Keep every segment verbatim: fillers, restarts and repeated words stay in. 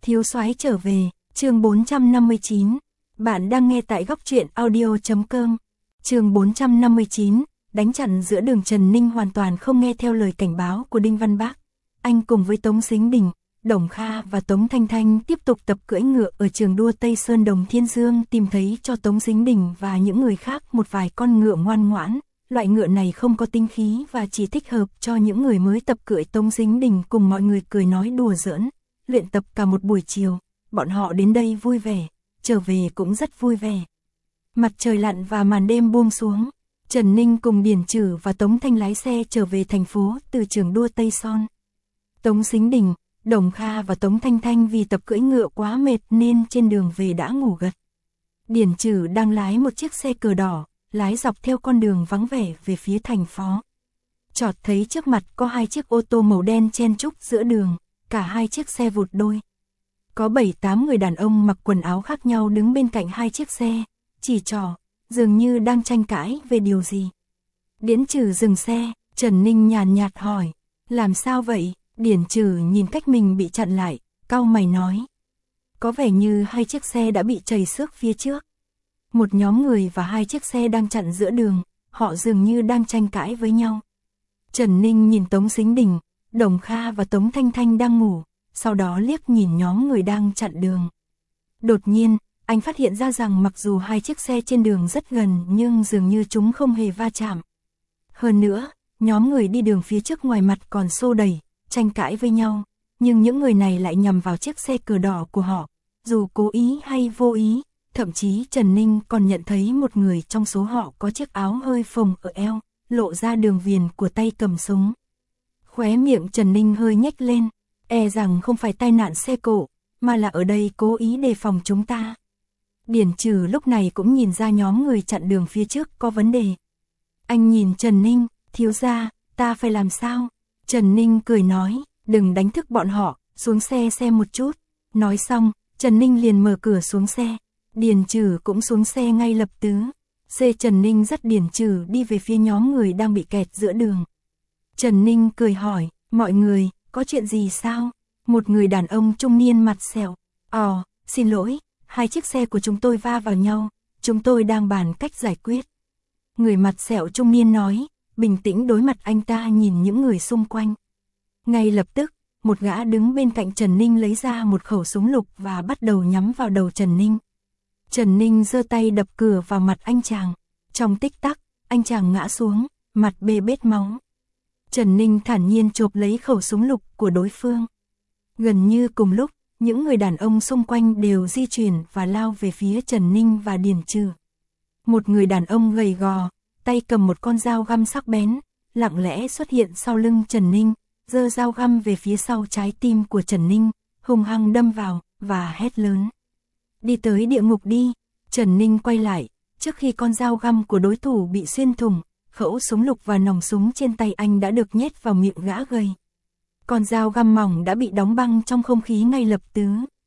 Thiếu soái trở về, chương bốn trăm năm mươi chín. Bạn đang nghe tại góc truyện audio chấm com. Chương bốn trăm năm mươi chín, đánh chặn giữa đường. Trần Ninh hoàn toàn không nghe theo lời cảnh báo của Đinh Văn Bác. Anh cùng với Tống Sính Đình, Đồng Kha và Tống Thanh Thanh tiếp tục tập cưỡi ngựa ở trường đua Tây Sơn Đồng Thiên Dương, tìm thấy cho Tống Sính Đình và những người khác một vài con ngựa ngoan ngoãn. Loại ngựa này không có tinh khí và chỉ thích hợp cho những người mới tập cưỡi. Tống Sính Đình cùng mọi người cười nói đùa giỡn, luyện tập cả một buổi chiều. Bọn họ đến đây vui vẻ, trở về cũng rất vui vẻ. Mặt trời lặn và màn đêm buông xuống, Trần Ninh cùng Điền Trử và Tống Thanh lái xe trở về thành phố từ trường đua Tây Son. Tống Sính Đình, Đồng Kha và Tống Thanh Thanh vì tập cưỡi ngựa quá mệt nên trên đường về đã ngủ gật. Điền Trử đang lái một chiếc xe cờ đỏ, lái dọc theo con đường vắng vẻ về phía thành phố. Chợt thấy trước mặt có hai chiếc ô tô màu đen chen chúc giữa đường, cả hai chiếc xe vụt đôi. Có bảy tám người đàn ông mặc quần áo khác nhau đứng bên cạnh hai chiếc xe, chỉ trỏ, dường như đang tranh cãi về điều gì. Điền Trử dừng xe, Trần Ninh nhàn nhạt hỏi, làm sao vậy? Điền Trử nhìn cách mình bị chặn lại, cau mày nói. Có vẻ như hai chiếc xe đã bị trầy xước phía trước. Một nhóm người và hai chiếc xe đang chặn giữa đường, họ dường như đang tranh cãi với nhau. Trần Ninh nhìn Tống Sính Đình, Đồng Kha và Tống Thanh Thanh đang ngủ, sau đó liếc nhìn nhóm người đang chặn đường. Đột nhiên, anh phát hiện ra rằng mặc dù hai chiếc xe trên đường rất gần nhưng dường như chúng không hề va chạm. Hơn nữa, nhóm người đi đường phía trước ngoài mặt còn xô đẩy, tranh cãi với nhau, nhưng những người này lại nhằm vào chiếc xe cờ đỏ của họ, dù cố ý hay vô ý. Thậm chí Trần Ninh còn nhận thấy một người trong số họ có chiếc áo hơi phồng ở eo, lộ ra đường viền của tay cầm súng. Khóe miệng Trần Ninh hơi nhếch lên, e rằng không phải tai nạn xe cộ, mà là ở đây cố ý đề phòng chúng ta. Điền Trử lúc này cũng nhìn ra nhóm người chặn đường phía trước có vấn đề. Anh nhìn Trần Ninh, thiếu gia, ta phải làm sao? Trần Ninh cười nói, đừng đánh thức bọn họ, xuống xe xem một chút. Nói xong, Trần Ninh liền mở cửa xuống xe. Điền Trử cũng xuống xe ngay lập tức. Xe Trần Ninh dắt Điền Trử đi về phía nhóm người đang bị kẹt giữa đường. Trần Ninh cười hỏi, mọi người, có chuyện gì sao? Một người đàn ông trung niên mặt sẹo. Ồ, xin lỗi, hai chiếc xe của chúng tôi va vào nhau, chúng tôi đang bàn cách giải quyết. Người mặt sẹo trung niên nói, bình tĩnh đối mặt anh ta nhìn những người xung quanh. Ngay lập tức, một gã đứng bên cạnh Trần Ninh lấy ra một khẩu súng lục và bắt đầu nhắm vào đầu Trần Ninh. Trần Ninh giơ tay đập cửa vào mặt anh chàng. Trong tích tắc, anh chàng ngã xuống, mặt bê bết máu. Trần Ninh thản nhiên chộp lấy khẩu súng lục của đối phương. Gần như cùng lúc, những người đàn ông xung quanh đều di chuyển và lao về phía Trần Ninh và Điền Trử. Một người đàn ông gầy gò, tay cầm một con dao găm sắc bén, lặng lẽ xuất hiện sau lưng Trần Ninh, giơ dao găm về phía sau trái tim của Trần Ninh, hung hăng đâm vào, và hét lớn. Đi tới địa ngục đi. Trần Ninh quay lại, trước khi con dao găm của đối thủ bị xuyên thủng, khẩu súng lục và nòng súng trên tay anh đã được nhét vào miệng gã gầy. Con dao găm mỏng đã bị đóng băng trong không khí ngay lập tức.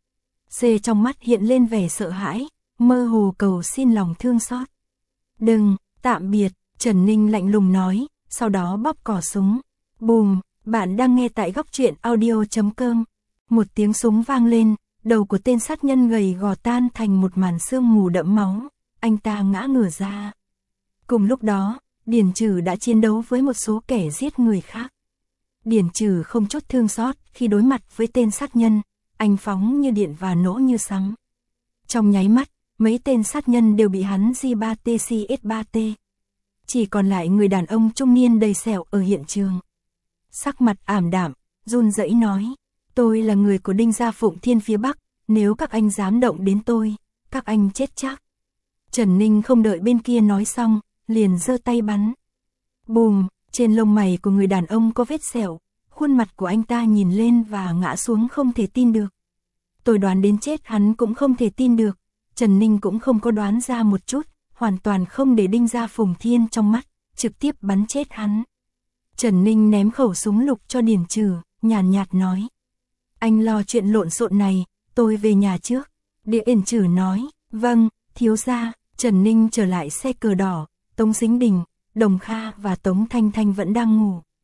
C trong mắt hiện lên vẻ sợ hãi, mơ hồ cầu xin lòng thương xót. Đừng, tạm biệt, Trần Ninh lạnh lùng nói, sau đó bóp cò súng. Bùm, bạn đang nghe tại góc truyện audio chấm com. Một tiếng súng vang lên. Đầu của tên sát nhân gầy gò tan thành một màn sương mù đẫm máu, anh ta ngã ngửa ra. Cùng lúc đó, Điền Trử đã chiến đấu với một số kẻ giết người khác. Điền Trử không chút thương xót khi đối mặt với tên sát nhân, anh phóng như điện và nổ như sấm. Trong nháy mắt, mấy tên sát nhân đều bị hắn G ba T C S ba T. Chỉ còn lại người đàn ông trung niên đầy sẹo ở hiện trường. Sắc mặt ảm đạm, run rẩy nói. Tôi là người của Đinh gia Phụng Thiên phía Bắc, nếu các anh dám động đến tôi, các anh chết chắc. Trần Ninh không đợi bên kia nói xong, liền giơ tay bắn. Bùm, trên lông mày của người đàn ông có vết sẹo, khuôn mặt của anh ta nhìn lên và ngã xuống không thể tin được. Tôi đoán đến chết hắn cũng không thể tin được, Trần Ninh cũng không có đoán ra một chút, hoàn toàn không để Đinh gia Phụng Thiên trong mắt, trực tiếp bắn chết hắn. Trần Ninh ném khẩu súng lục cho Điền Trử, nhàn nhạt nói. Anh lo chuyện lộn xộn này, tôi về nhà trước. Điền Trử nói, vâng, thiếu gia. Trần Ninh trở lại xe cờ đỏ, Tống Sính Đình, Đồng Kha và Tống Thanh Thanh vẫn đang ngủ.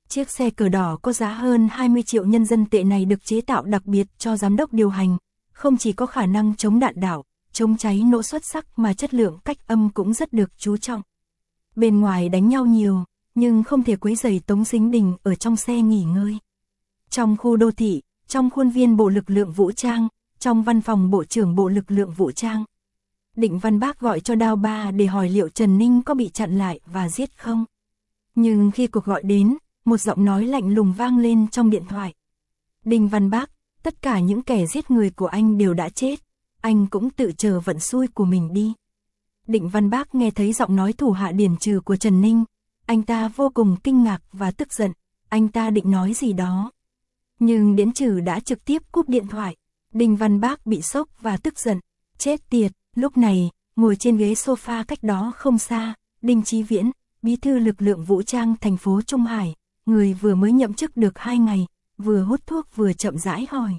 Chiếc xe cờ đỏ có giá hơn hai mươi triệu nhân dân tệ này được chế tạo đặc biệt cho giám đốc điều hành, không chỉ có khả năng chống đạn đạo, chống cháy nổ xuất sắc mà chất lượng cách âm cũng rất được chú trọng. Bên ngoài đánh nhau nhiều, nhưng không thể quấy rầy Tống Sính Đình ở trong xe nghỉ ngơi. Trong khu đô thị, trong khuôn viên Bộ Lực lượng Vũ trang, trong văn phòng Bộ trưởng Bộ Lực lượng Vũ trang, Định Văn Bác gọi cho Đao Ba để hỏi liệu Trần Ninh có bị chặn lại và giết không. Nhưng khi cuộc gọi đến, một giọng nói lạnh lùng vang lên trong điện thoại. Đinh Văn Bác, tất cả những kẻ giết người của anh đều đã chết, anh cũng tự chờ vận xui của mình đi. Định Văn Bác nghe thấy giọng nói thủ hạ Điển Trừ của Trần Ninh, anh ta vô cùng kinh ngạc và tức giận, anh ta định nói gì đó. Nhưng Điển Trừ đã trực tiếp cúp điện thoại. Đinh Văn Bác bị sốc và tức giận, chết tiệt. Lúc này, ngồi trên ghế sofa cách đó không xa, Đinh Chí Viễn, bí thư lực lượng vũ trang thành phố Trung Hải, người vừa mới nhậm chức được hai ngày, vừa hút thuốc vừa chậm rãi hỏi.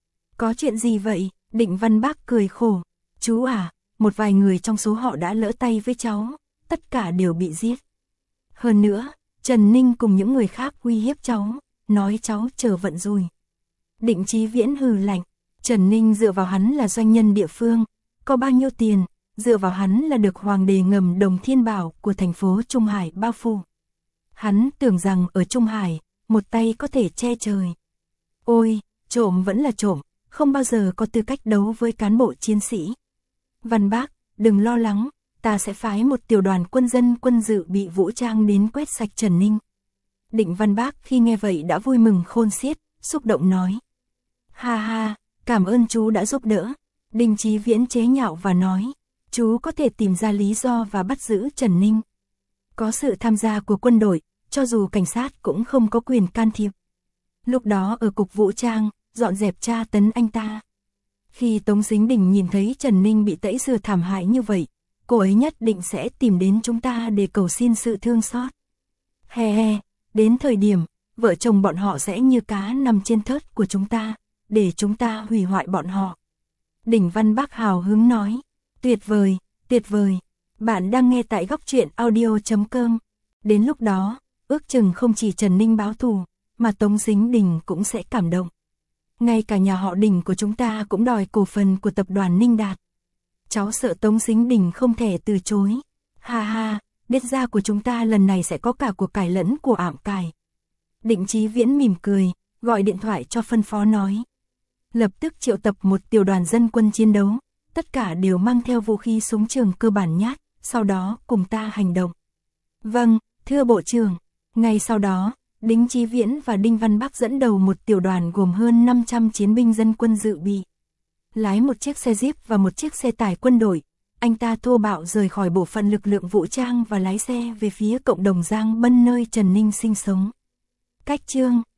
Có chuyện gì vậy? Định Văn Bác cười khổ. Chú à, một vài người trong số họ đã lỡ tay với cháu, tất cả đều bị giết. Hơn nữa, Trần Ninh cùng những người khác uy hiếp cháu, nói cháu chờ vận rủi. Định Chí Viễn hừ lạnh, Trần Ninh dựa vào hắn là doanh nhân địa phương, có bao nhiêu tiền, dựa vào hắn là được hoàng đề ngầm Đồng Thiên Bảo của thành phố Trung Hải bao phủ. Hắn tưởng rằng ở Trung Hải, một tay có thể che trời. Ôi, trộm vẫn là trộm, không bao giờ có tư cách đấu với cán bộ chiến sĩ. Văn Bác, đừng lo lắng, ta sẽ phái một tiểu đoàn quân dân quân dự bị vũ trang đến quét sạch Trần Ninh. Định Văn Bác khi nghe vậy đã vui mừng khôn xiết, xúc động nói. Ha ha, cảm ơn chú đã giúp đỡ. Đinh Chí Viễn chế nhạo và nói, chú có thể tìm ra lý do và bắt giữ Trần Ninh. Có sự tham gia của quân đội, cho dù cảnh sát cũng không có quyền can thiệp. Lúc đó ở cục vũ trang, dọn dẹp tra tấn anh ta. Khi Tống Sính Đình nhìn thấy Trần Ninh bị tẩy rửa thảm hại như vậy, cô ấy nhất định sẽ tìm đến chúng ta để cầu xin sự thương xót. He he, đến thời điểm, vợ chồng bọn họ sẽ như cá nằm trên thớt của chúng ta, để chúng ta hủy hoại bọn họ. Đỉnh Văn Bác hào hứng nói, tuyệt vời, tuyệt vời, bạn đang nghe tại góc truyện audio chấm com. Đến lúc đó, ước chừng không chỉ Trần Ninh báo thù, mà Tống Sính Đình cũng sẽ cảm động. Ngay cả nhà họ Đình của chúng ta cũng đòi cổ phần của tập đoàn Ninh Đạt. Cháu sợ Tống Sính Đình không thể từ chối. Ha ha, biết ra của chúng ta lần này sẽ có cả của cải lẫn của ảm cải. Định Chí Viễn mỉm cười, gọi điện thoại cho phân phó nói. Lập tức triệu tập một tiểu đoàn dân quân chiến đấu, tất cả đều mang theo vũ khí súng trường cơ bản nhát, sau đó cùng ta hành động. Vâng, thưa Bộ trưởng. Ngay sau đó, Đinh Chí Viễn và Đinh Văn Bác dẫn đầu một tiểu đoàn gồm hơn năm trăm chiến binh dân quân dự bị. Lái một chiếc xe Jeep và một chiếc xe tải quân đội, anh ta thô bạo rời khỏi bộ phận lực lượng vũ trang và lái xe về phía cộng đồng Giang Bân nơi Trần Ninh sinh sống. Cách chương